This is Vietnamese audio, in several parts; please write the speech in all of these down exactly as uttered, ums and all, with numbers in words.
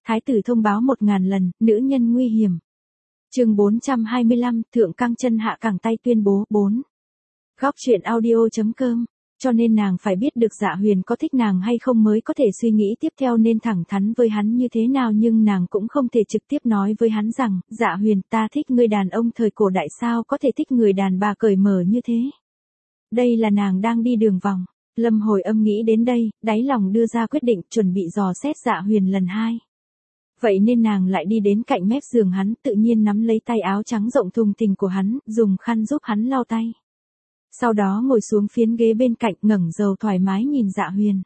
Thái tử thông báo một ngàn lần, nữ nhân nguy hiểm. Chương bốn trăm hai mươi lăm, thượng căng chân hạ cẳng tay tuyên bố bốn. Góc truyện audio chấm com. Cho nên nàng phải biết được Dạ Huyền có thích nàng hay không mới có thể suy nghĩ tiếp theo nên thẳng thắn với hắn như thế nào, nhưng nàng cũng không thể trực tiếp nói với hắn rằng, Dạ Huyền, ta thích người đàn ông thời cổ đại sao có thể thích người đàn bà cởi mở như thế. Đây là nàng đang đi đường vòng. Lâm Hồi Âm nghĩ đến đây, đáy lòng đưa ra quyết định chuẩn bị dò xét Dạ Huyền lần hai. Vậy nên nàng lại đi đến cạnh mép giường hắn, tự nhiên nắm lấy tay áo trắng rộng thùng thình của hắn, dùng khăn giúp hắn lau tay. Sau đó ngồi xuống phiến ghế bên cạnh, ngẩng đầu thoải mái nhìn Dạ Huyền.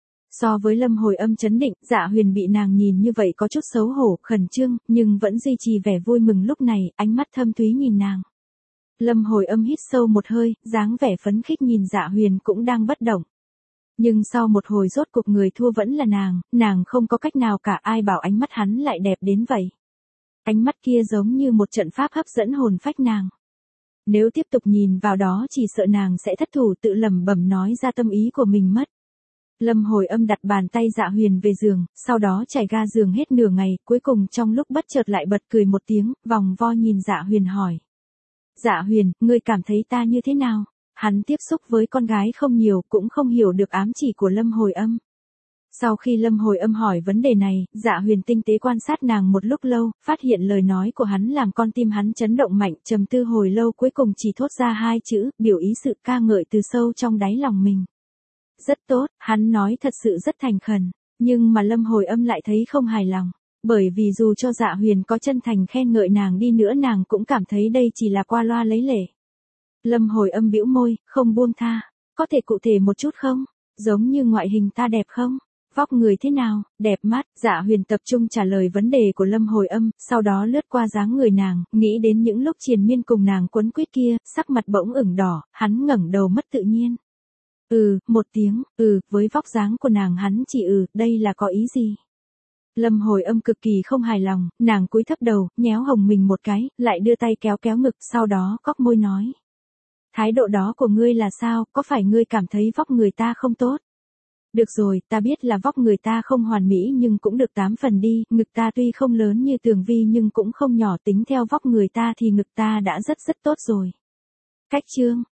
So với Lâm Hồi Âm trấn định, Dạ Huyền bị nàng nhìn như vậy có chút xấu hổ, khẩn trương, nhưng vẫn duy trì vẻ vui mừng lúc này, ánh mắt thâm thúy nhìn nàng. Lâm Hồi Âm hít sâu một hơi, dáng vẻ phấn khích nhìn Dạ Huyền cũng đang bất động. Nhưng sau một hồi rốt cuộc người thua vẫn là nàng, nàng không có cách nào cả, ai bảo ánh mắt hắn lại đẹp đến vậy. Ánh mắt kia giống như một trận pháp hấp dẫn hồn phách nàng. Nếu tiếp tục nhìn vào đó chỉ sợ nàng sẽ thất thủ, tự lẩm bẩm nói ra tâm ý của mình mất. Lâm Hồi Âm đặt bàn tay Dạ Huyền về giường, sau đó trải ga giường hết nửa ngày, cuối cùng trong lúc bất chợt lại bật cười một tiếng, vòng vo nhìn Dạ Huyền hỏi. Dạ Huyền, ngươi cảm thấy ta như thế nào? Hắn tiếp xúc với con gái không nhiều, cũng không hiểu được ám chỉ của Lâm Hồi Âm. Sau khi Lâm Hồi Âm hỏi vấn đề này, Dạ Huyền tinh tế quan sát nàng một lúc lâu, phát hiện lời nói của hắn làm con tim hắn chấn động mạnh, trầm tư hồi lâu cuối cùng chỉ thốt ra hai chữ, biểu ý sự ca ngợi từ sâu trong đáy lòng mình. Rất tốt, hắn nói thật sự rất thành khẩn, nhưng mà Lâm Hồi Âm lại thấy không hài lòng, bởi vì dù cho Dạ Huyền có chân thành khen ngợi nàng đi nữa nàng cũng cảm thấy đây chỉ là qua loa lấy lệ. Lâm Hồi Âm bĩu môi, không buông tha, có thể cụ thể một chút không? Giống như ngoại hình ta đẹp không? Vóc người thế nào, đẹp mắt? Dạ Huyền tập trung trả lời vấn đề của Lâm Hồi Âm, sau đó lướt qua dáng người nàng, nghĩ đến những lúc triền miên cùng nàng quấn quýt kia, sắc mặt bỗng ửng đỏ, hắn ngẩng đầu mất tự nhiên. Ừ, một tiếng, ừ, với vóc dáng của nàng hắn chỉ ừ, đây là có ý gì? Lâm Hồi Âm cực kỳ không hài lòng, nàng cúi thấp đầu, nhéo hồng mình một cái, lại đưa tay kéo kéo ngực, sau đó cóc môi nói. Thái độ đó của ngươi là sao, có phải ngươi cảm thấy vóc người ta không tốt? Được rồi, ta biết là vóc người ta không hoàn mỹ nhưng cũng được tám phần đi, ngực ta tuy không lớn như Tường Vi nhưng cũng không nhỏ, tính theo vóc người ta thì ngực ta đã rất rất tốt rồi. Cách chương,